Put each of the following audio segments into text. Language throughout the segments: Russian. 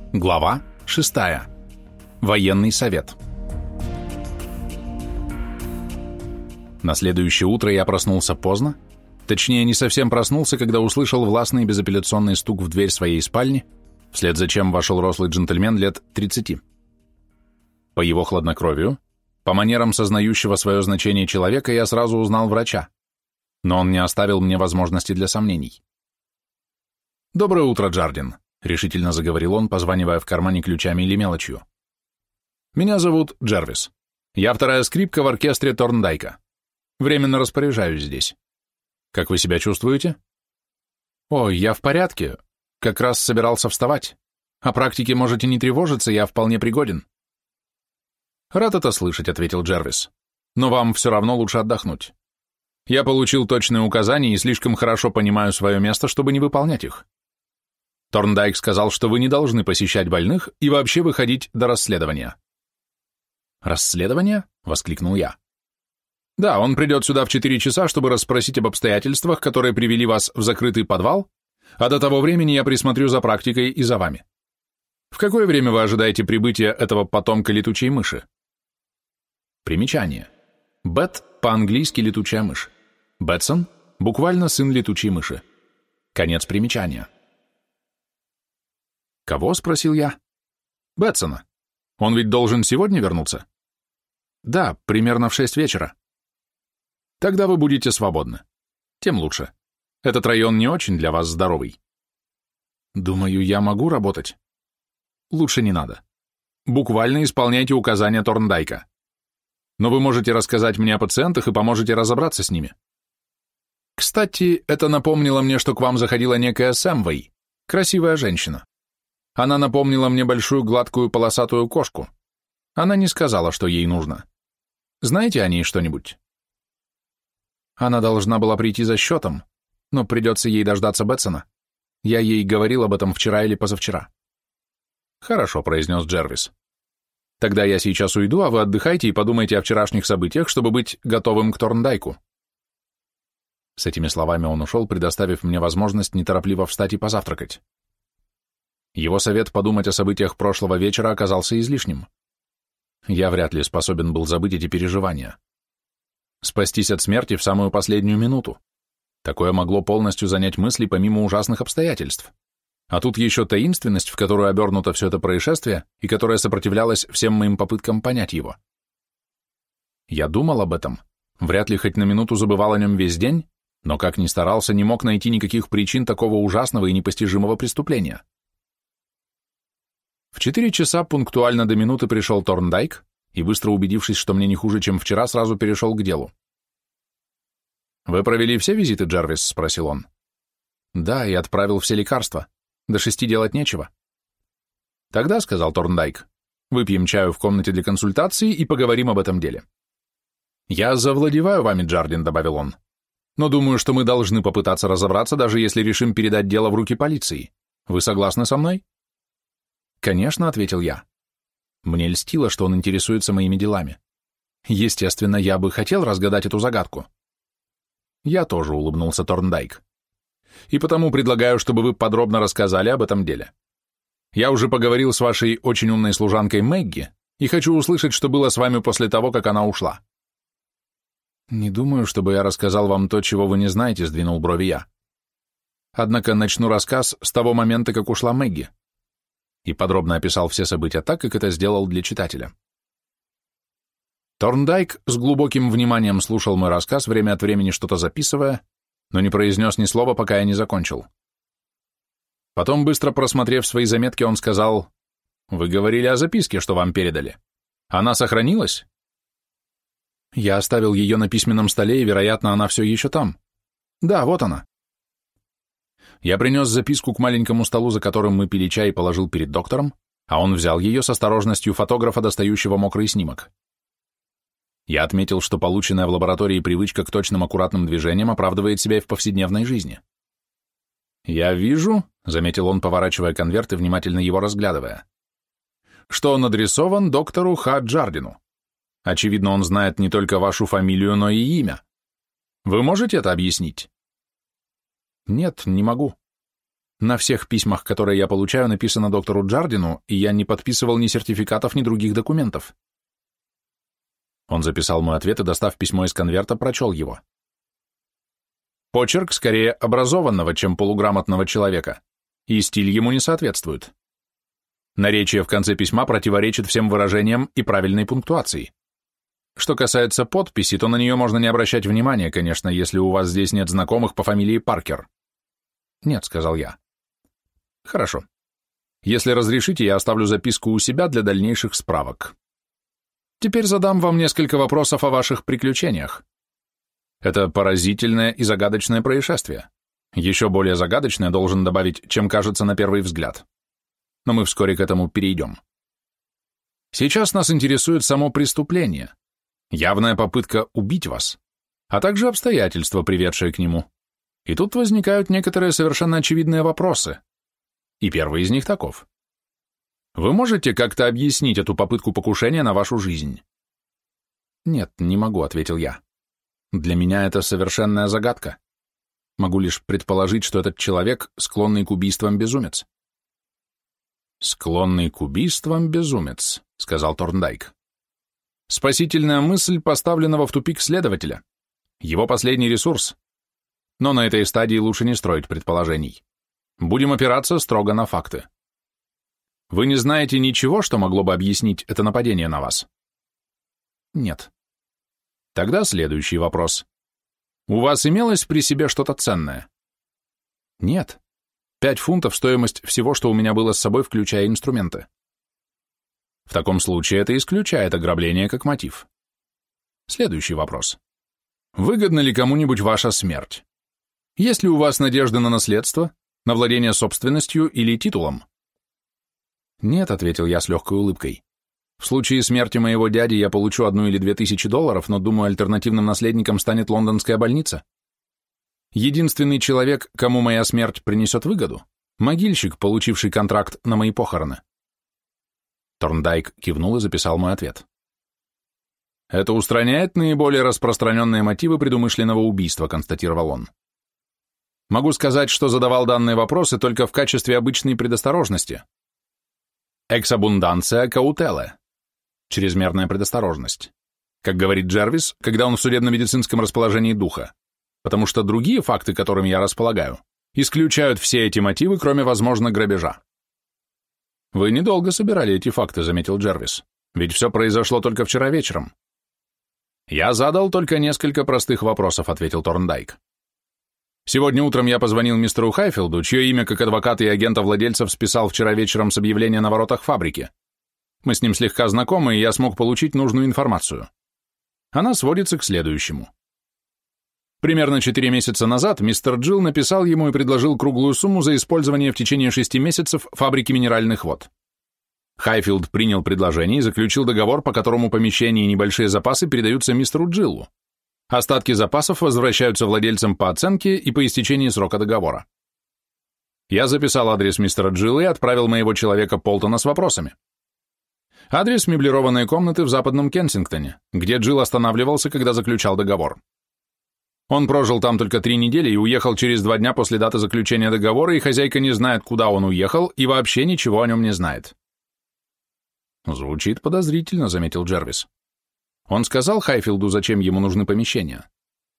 Глава 6. Военный совет. На следующее утро я проснулся поздно, точнее, не совсем проснулся, когда услышал властный безапелляционный стук в дверь своей спальни, вслед за чем вошел рослый джентльмен лет 30. По его хладнокровию, по манерам сознающего свое значение человека, я сразу узнал врача, но он не оставил мне возможности для сомнений. «Доброе утро, Джардин», — решительно заговорил он, позванивая в кармане ключами или мелочью. «Меня зовут Джервис. Я вторая скрипка в оркестре Торндайка. Временно распоряжаюсь здесь. Как вы себя чувствуете?» «Ой, я в порядке. Как раз собирался вставать. О практике можете не тревожиться, я вполне пригоден». «Рад это слышать», — ответил Джервис. «Но вам все равно лучше отдохнуть. Я получил точные указания и слишком хорошо понимаю свое место, чтобы не выполнять их. Торндайк сказал, что вы не должны посещать больных и вообще выходить до расследования». «Расследование?» — воскликнул я. «Да, он придет сюда в 4 часа, чтобы расспросить об обстоятельствах, которые привели вас в закрытый подвал, а до того времени я присмотрю за практикой и за вами. В какое время вы ожидаете прибытия этого потомка летучей мыши?» Примечание. Бет по-английски летучая мышь. Бетсон буквально сын летучей мыши. Конец примечания. «Кого?» — спросил я. «Бетсона. Он ведь должен сегодня вернуться?» «Да, примерно в 6 вечера». «Тогда вы будете свободны. Тем лучше. Этот район не очень для вас здоровый». «Думаю, я могу работать». «Лучше не надо. Буквально исполняйте указания Торндайка. Но вы можете рассказать мне о пациентах и поможете разобраться с ними. Кстати, это напомнило мне, что к вам заходила некая Сэмвэй, красивая женщина. Она напомнила мне большую гладкую полосатую кошку. Она не сказала, что ей нужно. Знаете о ней что-нибудь?» «Она должна была прийти за счетом, но придется ей дождаться Бетсона. Я ей говорил об этом вчера или позавчера». «Хорошо», — произнес Джервис. «Тогда я сейчас уйду, а вы отдыхайте и подумайте о вчерашних событиях, чтобы быть готовым к Торндайку». С этими словами он ушел, предоставив мне возможность неторопливо встать и позавтракать. Его совет подумать о событиях прошлого вечера оказался излишним. Я вряд ли способен был забыть эти переживания. Спастись от смерти в самую последнюю минуту. Такое могло полностью занять мысли помимо ужасных обстоятельств. А тут еще таинственность, в которую обернуто все это происшествие и которая сопротивлялась всем моим попыткам понять его. Я думал об этом, вряд ли хоть на минуту забывал о нем весь день, но как ни старался, не мог найти никаких причин такого ужасного и непостижимого преступления. В 4 часа пунктуально до минуты пришел Торндайк и, быстро убедившись, что мне не хуже, чем вчера, сразу перешел к делу. «Вы провели все визиты, Джервис?» — спросил он. «Да, и отправил все лекарства. До 6 делать нечего». «Тогда, — сказал Торндайк, — выпьем чаю в комнате для консультации и поговорим об этом деле». «Я завладеваю вами, Джардин», — добавил он, — «но думаю, что мы должны попытаться разобраться, даже если решим передать дело в руки полиции. Вы согласны со мной?» «Конечно», — ответил я. Мне льстило, что он интересуется моими делами. Естественно, я бы хотел разгадать эту загадку. «Я тоже», — улыбнулся Торндайк. «И потому предлагаю, чтобы вы подробно рассказали об этом деле. Я уже поговорил с вашей очень умной служанкой Мэгги и хочу услышать, что было с вами после того, как она ушла». «Не думаю, чтобы я рассказал вам то, чего вы не знаете», — сдвинул брови я. «Однако начну рассказ с того момента, как ушла Мэгги». И подробно описал все события так, как это сделал для читателя. Торндайк с глубоким вниманием слушал мой рассказ, время от времени что-то записывая, но не произнес ни слова, пока я не закончил. Потом, быстро просмотрев свои заметки, он сказал: «Вы говорили о записке, что вам передали. Она сохранилась?» «Я оставил ее на письменном столе, и, вероятно, она все еще там. Да, вот она». Я принес записку к маленькому столу, за которым мы пили чай, и положил перед доктором, а он взял ее с осторожностью фотографа, достающего мокрый снимок. Я отметил, что полученная в лаборатории привычка к точным аккуратным движениям оправдывает себя и в повседневной жизни. «Я вижу», — заметил он, поворачивая конверт и внимательно его разглядывая, «что он адресован доктору Ха Джардину. Очевидно, он знает не только вашу фамилию, но и имя. Вы можете это объяснить?» «Нет, не могу». На всех письмах, которые я получаю, написано доктору Джардину, и я не подписывал ни сертификатов, ни других документов. Он записал мой ответ и, достав письмо из конверта, прочел его. Почерк скорее образованного, чем полуграмотного человека, и стиль ему не соответствует. Наречие в конце письма противоречит всем выражениям и правильной пунктуации. Что касается подписи, то на нее можно не обращать внимания, конечно, если у вас здесь нет знакомых по фамилии Паркер. Нет, сказал я. Хорошо. Если разрешите, я оставлю записку у себя для дальнейших справок. Теперь задам вам несколько вопросов о ваших приключениях. Это поразительное и загадочное происшествие. Еще более загадочное, должен добавить, чем кажется на первый взгляд. Но мы вскоре к этому перейдем. Сейчас нас интересует само преступление, явная попытка убить вас, а также обстоятельства, приведшие к нему. И тут возникают некоторые совершенно очевидные вопросы. И первый из них таков. Вы можете как-то объяснить эту попытку покушения на вашу жизнь? Нет, не могу, ответил я. Для меня это совершенная загадка. Могу лишь предположить, что этот человек склонный к убийствам безумец. Склонный к убийствам безумец, сказал Торндайк. Спасительная мысль поставленного в тупик следователя. Его последний ресурс. Но на этой стадии лучше не строить предположений. Будем опираться строго на факты. Вы не знаете ничего, что могло бы объяснить это нападение на вас? Нет. Тогда следующий вопрос. У вас имелось при себе что-то ценное? Нет. 5 фунтов стоимость всего, что у меня было с собой, включая инструменты. В таком случае это исключает ограбление как мотив. Следующий вопрос. Выгодна ли кому-нибудь ваша смерть? Есть ли у вас надежды на наследство, на владение собственностью или титулом? Нет, ответил я с легкой улыбкой. В случае смерти моего дяди я получу 1 или 2 тысячи долларов, но, думаю, альтернативным наследником станет лондонская больница. Единственный человек, кому моя смерть принесет выгоду, могильщик, получивший контракт на мои похороны. Торндайк кивнул и записал мой ответ. Это устраняет наиболее распространенные мотивы предумышленного убийства, констатировал он. Могу сказать, что задавал данные вопросы только в качестве обычной предосторожности. Эксабунданция каутеле. Чрезмерная предосторожность. Как говорит Джервис, когда он в судебно-медицинском расположении духа. Потому что другие факты, которыми я располагаю, исключают все эти мотивы, кроме, возможно, грабежа. Вы недолго собирали эти факты, заметил Джервис. Ведь все произошло только вчера вечером. Я задал только несколько простых вопросов, ответил Торндайк. Сегодня утром я позвонил мистеру Хайфилду, чье имя как адвоката и агента владельцев списал вчера вечером с объявления на воротах фабрики. Мы с ним слегка знакомы, и я смог получить нужную информацию. Она сводится к следующему. Примерно 4 месяца назад мистер Джилл написал ему и предложил круглую сумму за использование в течение 6 месяцев фабрики минеральных вод. Хайфилд принял предложение и заключил договор, по которому помещение и небольшие запасы передаются мистеру Джиллу. Остатки запасов возвращаются владельцам по оценке и по истечении срока договора. Я записал адрес мистера Джилла и отправил моего человека Полтона с вопросами. Адрес меблированной комнаты в западном Кенсингтоне, где Джилл останавливался, когда заключал договор. Он прожил там только 3 недели и уехал через 2 дня после даты заключения договора, и хозяйка не знает, куда он уехал, и вообще ничего о нем не знает. Звучит подозрительно, заметил Джервис. Он сказал Хайфилду, зачем ему нужны помещения.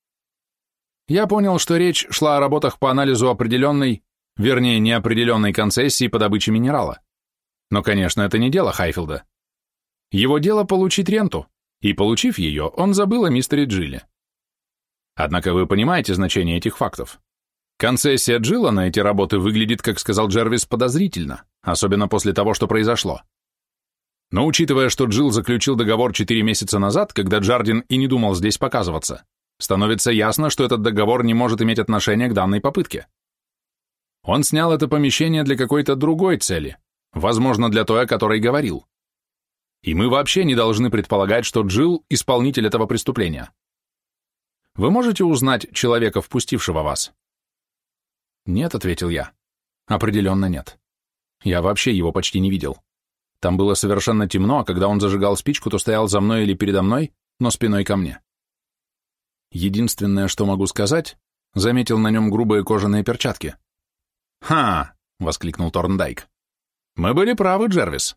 Я понял, что речь шла о работах по анализу определенной, вернее, неопределенной концессии по добыче минерала. Но, конечно, это не дело Хайфилда. Его дело получить ренту, и, получив ее, он забыл о мистере Джилле. Однако вы понимаете значение этих фактов. Концессия Джилла на эти работы выглядит, как сказал Джервис, подозрительно, особенно после того, что произошло. Но учитывая, что Джилл заключил договор 4 месяца назад, когда Джардин и не думал здесь показываться, становится ясно, что этот договор не может иметь отношения к данной попытке. Он снял это помещение для какой-то другой цели, возможно, для той, о которой говорил. И мы вообще не должны предполагать, что Джилл – исполнитель этого преступления. Вы можете узнать человека, впустившего вас? Нет, ответил я. Определенно нет. Я вообще его почти не видел. Там было совершенно темно, а когда он зажигал спичку, то стоял за мной или передо мной, но спиной ко мне. Единственное, что могу сказать, заметил на нем грубые кожаные перчатки. «Ха!» — воскликнул Торндайк. «Мы были правы, Джервис».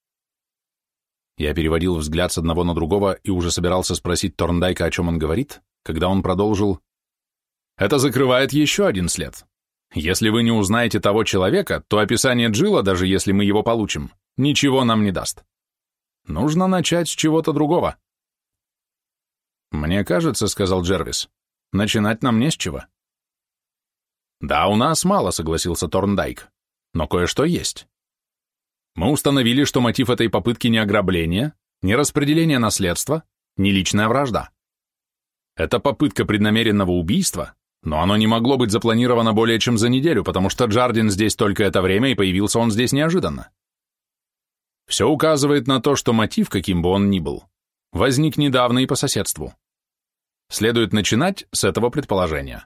Я переводил взгляд с одного на другого и уже собирался спросить Торндайка, о чем он говорит, когда он продолжил. «Это закрывает еще один след. Если вы не узнаете того человека, то описание Джилла, даже если мы его получим, ничего нам не даст. Нужно начать с чего-то другого». «Мне кажется, — сказал Джервис, — начинать нам не с чего». «Да, у нас мало, — согласился Торндайк, — но кое-что есть. Мы установили, что мотив этой попытки не ограбление, не распределение наследства, не личная вражда. Это попытка преднамеренного убийства, но оно не могло быть запланировано более чем за неделю, потому что Джардин здесь только это время, и появился он здесь неожиданно. Все указывает на то, что мотив, каким бы он ни был, возник недавно и по соседству. Следует начинать с этого предположения».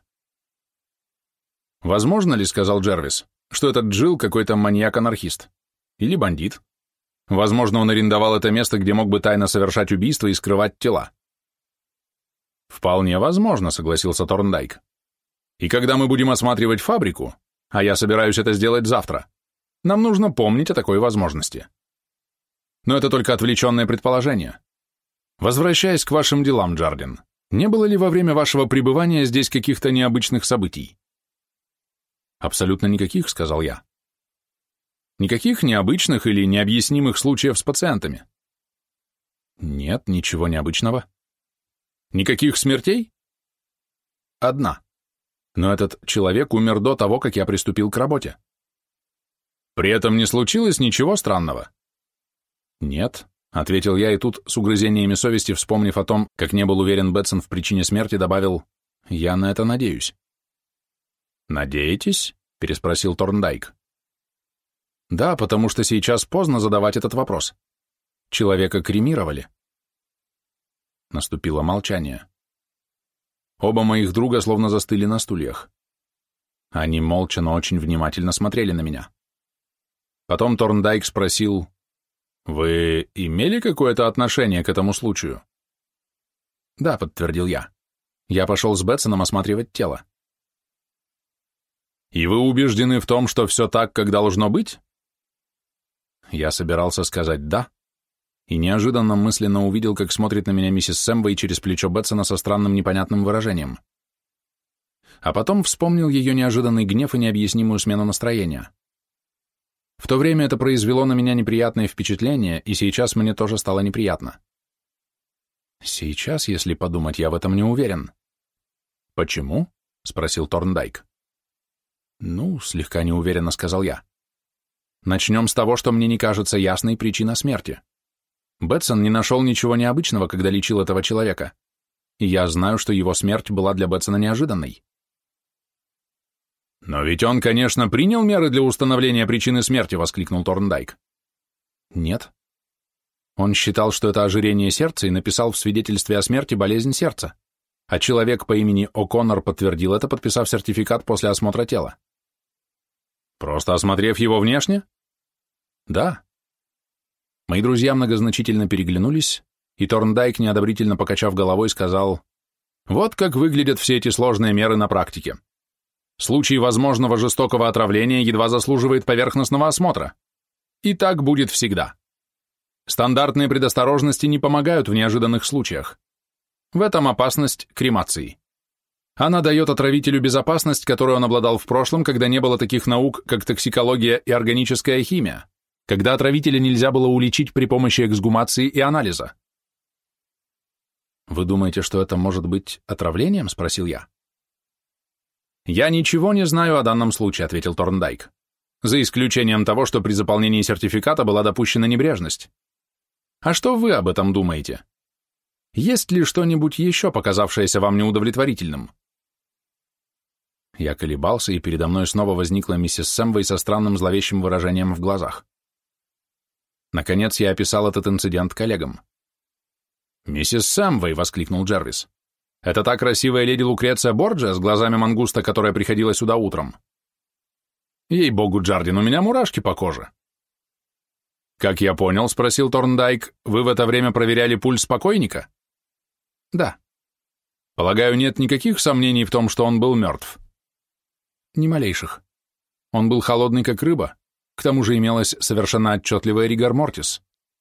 «Возможно ли, — сказал Джервис, — что этот Джилл какой-то маньяк-анархист? Или бандит? Возможно, он арендовал это место, где мог бы тайно совершать убийства и скрывать тела». «Вполне возможно, — согласился Торндайк. И когда мы будем осматривать фабрику, а я собираюсь это сделать завтра, нам нужно помнить о такой возможности. Но это только отвлеченное предположение. Возвращаясь к вашим делам, Джардин, не было ли во время вашего пребывания здесь каких-то необычных событий?» «Абсолютно никаких, — сказал я. Никаких необычных или необъяснимых случаев с пациентами?» «Нет, ничего необычного». «Никаких смертей?» «Одна. Но этот человек умер до того, как я приступил к работе». «При этом не случилось ничего странного?» «Нет», — ответил я, и тут, с угрызениями совести, вспомнив о том, как не был уверен Бетсон в причине смерти, добавил: «Я на это надеюсь». «Надеетесь?» — переспросил Торндайк. «Да, потому что сейчас поздно задавать этот вопрос. Человека кремировали». Наступило молчание. Оба моих друга словно застыли на стульях. Они молча, но очень внимательно смотрели на меня. Потом Торндайк спросил: «Вы имели какое-то отношение к этому случаю?» «Да», — подтвердил я. «Я пошел с Бетсоном осматривать тело». «И вы убеждены в том, что все так, как должно быть?» Я собирался сказать «да», и неожиданно мысленно увидел, как смотрит на меня миссис Сэмвей через плечо Бетсона со странным непонятным выражением. А потом вспомнил ее неожиданный гнев и необъяснимую смену настроения. В то время это произвело на меня неприятное впечатление, и сейчас мне тоже стало неприятно. Сейчас, если подумать, я в этом не уверен. «Почему?» — спросил Торндайк. «Ну, слегка неуверенно», — сказал я. «Начнем с того, что мне не кажется ясной причина смерти. Бетсон не нашел ничего необычного, когда лечил этого человека, и я знаю, что его смерть была для Бетсона неожиданной». «Но ведь он, конечно, принял меры для установления причины смерти», — воскликнул Торндайк. «Нет. Он считал, что это ожирение сердца, и написал в свидетельстве о смерти болезнь сердца, а человек по имени О'Коннор подтвердил это, подписав сертификат после осмотра тела». «Просто осмотрев его внешне?» «Да». Мои друзья многозначительно переглянулись, и Торндайк, неодобрительно покачав головой, сказал: «Вот как выглядят все эти сложные меры на практике. Случай возможного жестокого отравления едва заслуживает поверхностного осмотра. И так будет всегда. Стандартные предосторожности не помогают в неожиданных случаях. В этом опасность кремации. Она дает отравителю безопасность, которой он обладал в прошлом, когда не было таких наук, как токсикология и органическая химия, когда отравителя нельзя было уличить при помощи эксгумации и анализа». «Вы думаете, что это может быть отравлением?» — спросил я. «Я ничего не знаю о данном случае», — ответил Торндайк, «за исключением того, что при заполнении сертификата была допущена небрежность. А что вы об этом думаете? Есть ли что-нибудь еще, показавшееся вам неудовлетворительным?» Я колебался, и передо мной снова возникла миссис Сэмвей со странным зловещим выражением в глазах. Наконец я описал этот инцидент коллегам. «Миссис Сэмвей!» — воскликнул Джервис. «Это та красивая леди Лукреция Борджиа с глазами мангуста, которая приходила сюда утром. Ей-богу, Джардин, у меня мурашки по коже». «Как я понял, — спросил Торндайк, — вы в это время проверяли пульс покойника?» «Да». «Полагаю, нет никаких сомнений в том, что он был мертв?» «Ни малейших». Он был холодный, как рыба. К тому же имелась совершенно отчетливая ригор мортис.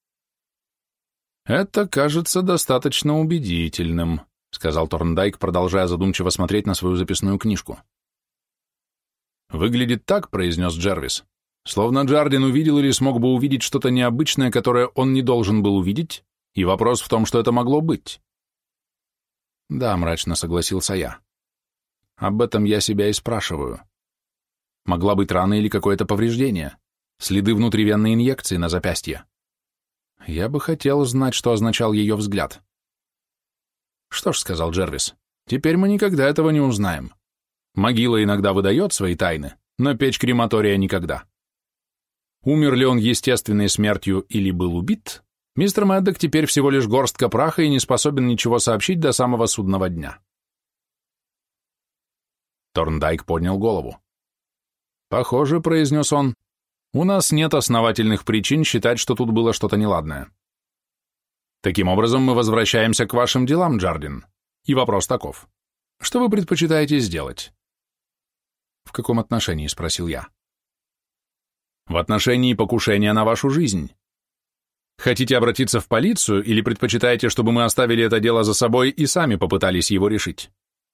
«Это кажется достаточно убедительным», — сказал Торндайк, продолжая задумчиво смотреть на свою записную книжку. «Выглядит так», — произнес Джервис, словно Джардин увидел или смог бы увидеть что-то необычное, которое он не должен был увидеть, и вопрос в том, что это могло быть. «Да», — мрачно согласился я. «Об этом я себя и спрашиваю. Могла быть рана или какое-то повреждение, следы внутривенной инъекции на запястье. Я бы хотел знать, что означал ее взгляд». «Что ж», — сказал Джервис, — «теперь мы никогда этого не узнаем. Могила иногда выдает свои тайны, но печь крематория никогда. Умер ли он естественной смертью или был убит, мистер Мэддок теперь всего лишь горстка праха и не способен ничего сообщить до самого судного дня». Торндайк поднял голову. «Похоже», — произнес он, — «у нас нет основательных причин считать, что тут было что-то неладное. Таким образом, мы возвращаемся к вашим делам, Джардин. И вопрос таков. Что вы предпочитаете сделать?» «В каком отношении?» — спросил я. «В отношении покушения на вашу жизнь. Хотите обратиться в полицию или предпочитаете, чтобы мы оставили это дело за собой и сами попытались его решить?»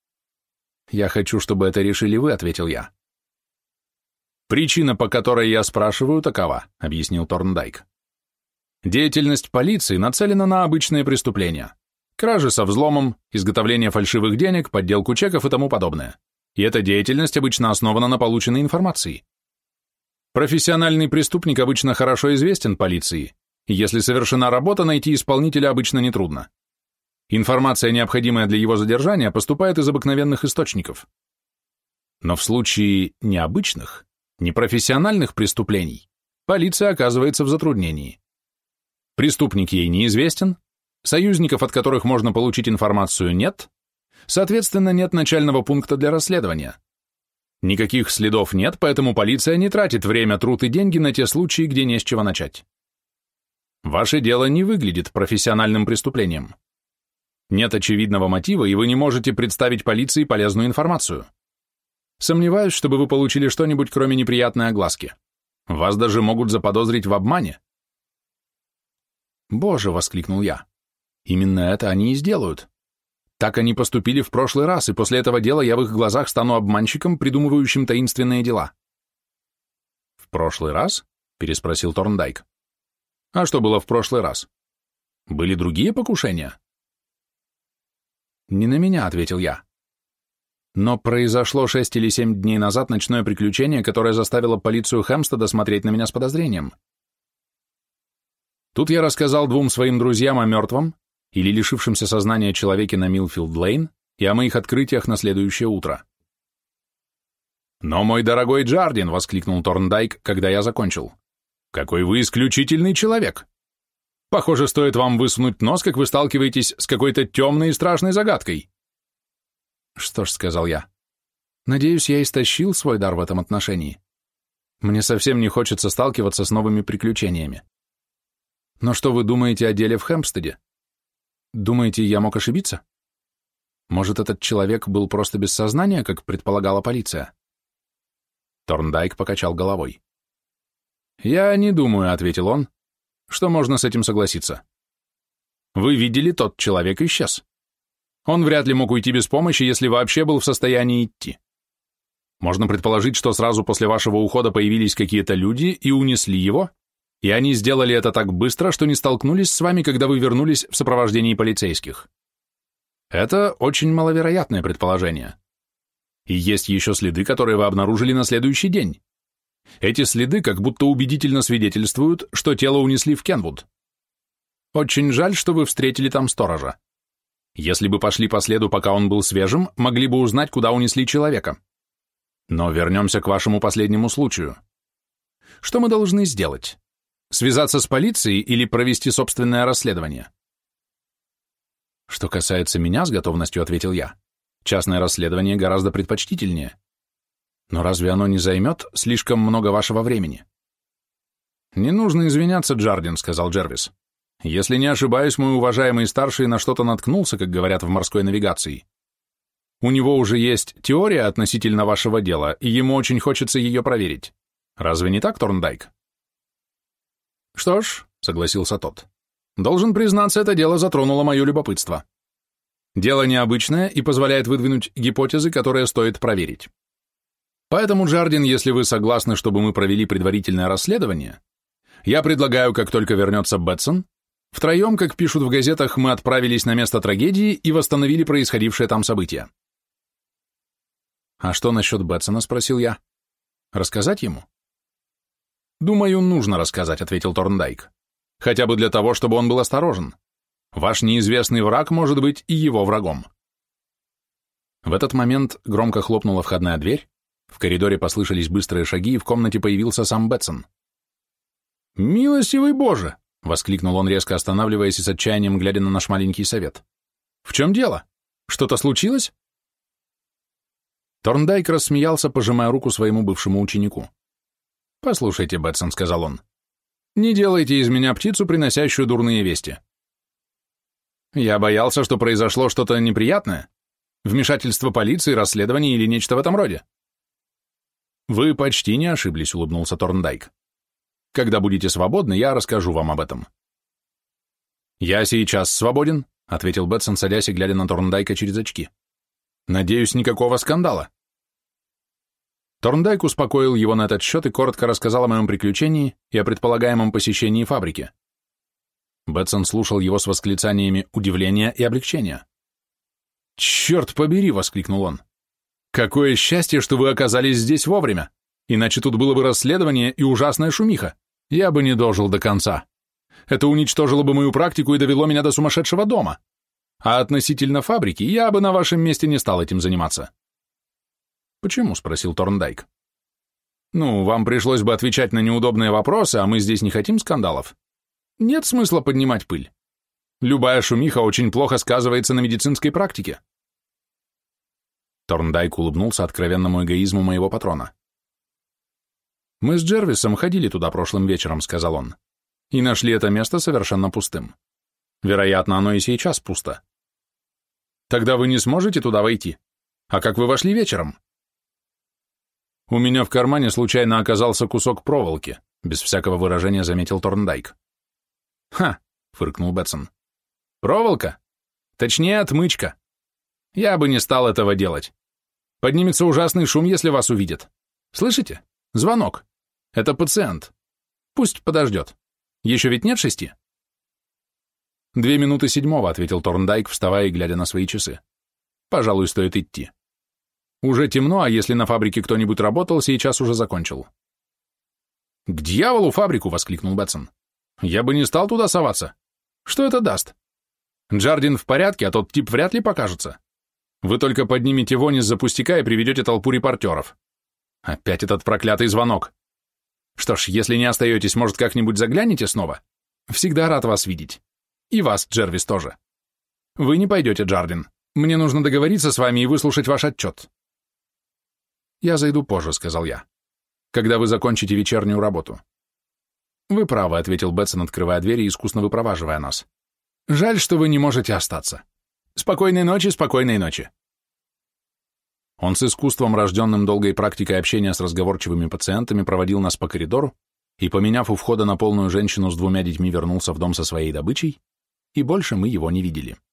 «Я хочу, чтобы это решили вы», — ответил я. «Причина, по которой я спрашиваю, такова», — объяснил Торндайк. «Деятельность полиции нацелена на обычные преступления. Кражи со взломом, изготовление фальшивых денег, подделку чеков и тому подобное. И эта деятельность обычно основана на полученной информации. Профессиональный преступник обычно хорошо известен полиции, и если совершена работа, найти исполнителя обычно нетрудно. Информация, необходимая для его задержания, поступает из обыкновенных источников. Но в случае необычных, непрофессиональных преступлений полиция оказывается в затруднении. Преступник ей неизвестен, союзников, от которых можно получить информацию, нет, соответственно, нет начального пункта для расследования. Никаких следов нет, поэтому полиция не тратит время, труд и деньги на те случаи, где не с чего начать. Ваше дело не выглядит профессиональным преступлением. Нет очевидного мотива, и вы не можете представить полиции полезную информацию. Сомневаюсь, чтобы вы получили что-нибудь, кроме неприятной огласки. Вас даже могут заподозрить в обмане. «Боже!» — воскликнул я. «Именно это они и сделают. Так они поступили в прошлый раз, и после этого дела я в их глазах стану обманщиком, придумывающим таинственные дела». «В прошлый раз?» — переспросил Торндайк. «А что было в прошлый раз? Были другие покушения?» «Не на меня», — ответил я. «Но произошло 6 или 7 дней назад ночное приключение, которое заставило полицию Хэмпстеда смотреть на меня с подозрением. Тут я рассказал двум своим друзьям о мертвом или лишившемся сознания человеке на Милфилд-Лейн и о моих открытиях на следующее утро». «Но, мой дорогой Джардин!» — воскликнул Торндайк, когда я закончил. «Какой вы исключительный человек! Похоже, стоит вам высунуть нос, как вы сталкиваетесь с какой-то темной и страшной загадкой». «Что ж», — сказал я, — «надеюсь, я истощил свой дар в этом отношении. Мне совсем не хочется сталкиваться с новыми приключениями. Но что вы думаете о деле в Хэмпстеде? Думаете, я мог ошибиться? Может, этот человек был просто без сознания, как предполагала полиция?» Торндайк покачал головой. «Я не думаю», — ответил он, — «что можно с этим согласиться. Вы видели, тот человек исчез. Он вряд ли мог уйти без помощи, если вообще был в состоянии идти. Можно предположить, что сразу после вашего ухода появились какие-то люди и унесли его, и они сделали это так быстро, что не столкнулись с вами, когда вы вернулись в сопровождении полицейских. Это очень маловероятное предположение. И есть еще следы, которые вы обнаружили на следующий день. Эти следы как будто убедительно свидетельствуют, что тело унесли в Кенвуд. Очень жаль, что вы встретили там сторожа. Если бы пошли по следу, пока он был свежим, могли бы узнать, куда унесли человека. Но вернемся к вашему последнему случаю. Что мы должны сделать? Связаться с полицией или провести собственное расследование? Что касается меня, с готовностью ответил я, частное расследование гораздо предпочтительнее. Но разве оно не займет слишком много вашего времени? «Не нужно извиняться, Джардин», — сказал Джервис. «Если не ошибаюсь, мой уважаемый старший на что-то наткнулся, как говорят в морской навигации. У него уже есть теория относительно вашего дела, и ему очень хочется ее проверить. Разве не так, Торндайк? Что ж, согласился тот, должен признаться, это дело затронуло мое любопытство. Дело необычное и позволяет выдвинуть гипотезы, которые стоит проверить. Поэтому, Джардин, если вы согласны, чтобы мы провели предварительное расследование, я предлагаю, как только вернется Бэтсон, втроем, как пишут в газетах, мы отправились на место трагедии и восстановили происходившее там события. «А что насчет Бэтсона?» — спросил я. «Рассказать ему?» «Думаю, нужно рассказать», — ответил Торндайк. «Хотя бы для того, чтобы он был осторожен. Ваш неизвестный враг может быть и его врагом». В этот момент громко хлопнула входная дверь, в коридоре послышались быстрые шаги, и в комнате появился сам Бэтсон. «Милостивый Боже!» — воскликнул он, резко останавливаясь и с отчаянием глядя на наш маленький совет. «В чем дело? Что-то случилось?» Торндайк рассмеялся, пожимая руку своему бывшему ученику. «Послушайте, Бэтсон», — сказал он, — «не делайте из меня птицу, приносящую дурные вести. Я боялся, что произошло что-то неприятное, вмешательство полиции, расследование или нечто в этом роде». «Вы почти не ошиблись», — улыбнулся Торндайк. «Когда будете свободны, я расскажу вам об этом». «Я сейчас свободен», — ответил Бэтсон, садясь и глядя на Торндайка через очки. «Надеюсь, никакого скандала». Торндайк успокоил его на этот счет и коротко рассказал о моем приключении и о предполагаемом посещении фабрики. Бэтсон слушал его с восклицаниями удивления и облегчения. «Черт побери!» — воскликнул он. «Какое счастье, что вы оказались здесь вовремя! Иначе тут было бы расследование и ужасная шумиха. Я бы не дожил до конца. Это уничтожило бы мою практику и довело меня до сумасшедшего дома. А относительно фабрики я бы на вашем месте не стал этим заниматься». «Почему?» — спросил Торндайк. «Ну, вам пришлось бы отвечать на неудобные вопросы, а мы здесь не хотим скандалов. Нет смысла поднимать пыль. Любая шумиха очень плохо сказывается на медицинской практике». Торндайк улыбнулся откровенному эгоизму моего патрона. «Мы с Джервисом ходили туда прошлым вечером», — сказал он, «и нашли это место совершенно пустым. Вероятно, оно и сейчас пусто. Тогда вы не сможете туда войти. А как вы вошли вечером?» «У меня в кармане случайно оказался кусок проволоки», — без всякого выражения заметил Торндайк. «Ха!» — фыркнул Бэтсон. «Проволока? Точнее, отмычка. Я бы не стал этого делать. Поднимется ужасный шум, если вас увидят. Слышите? Звонок. Это пациент. Пусть подождет. Еще ведь нет 6? 7:02, ответил Торндайк, вставая и глядя на свои часы. «Пожалуй, стоит идти. Уже темно, а если на фабрике кто-нибудь работал, сейчас уже закончил». «К дьяволу фабрику!» — воскликнул Бэтсон. «Я бы не стал туда соваться. Что это даст? Джардин в порядке, а тот тип вряд ли покажется. Вы только поднимете вонь из-за пустяка и приведете толпу репортеров. Опять этот проклятый звонок. Что ж, если не остаетесь, может, как-нибудь заглянете снова? Всегда рад вас видеть. И вас, Джервис, тоже. Вы не пойдете, Джардин. Мне нужно договориться с вами и выслушать ваш отчет». «Я зайду позже», — сказал я, «когда вы закончите вечернюю работу». «Вы правы», — ответил Бэтсон, открывая дверь и искусно выпроваживая нас. «Жаль, что вы не можете остаться. Спокойной ночи, спокойной ночи». Он с искусством, рожденным долгой практикой общения с разговорчивыми пациентами, проводил нас по коридору и, поменяв у входа на полную женщину с 2 детьми, вернулся в дом со своей добычей, и больше мы его не видели.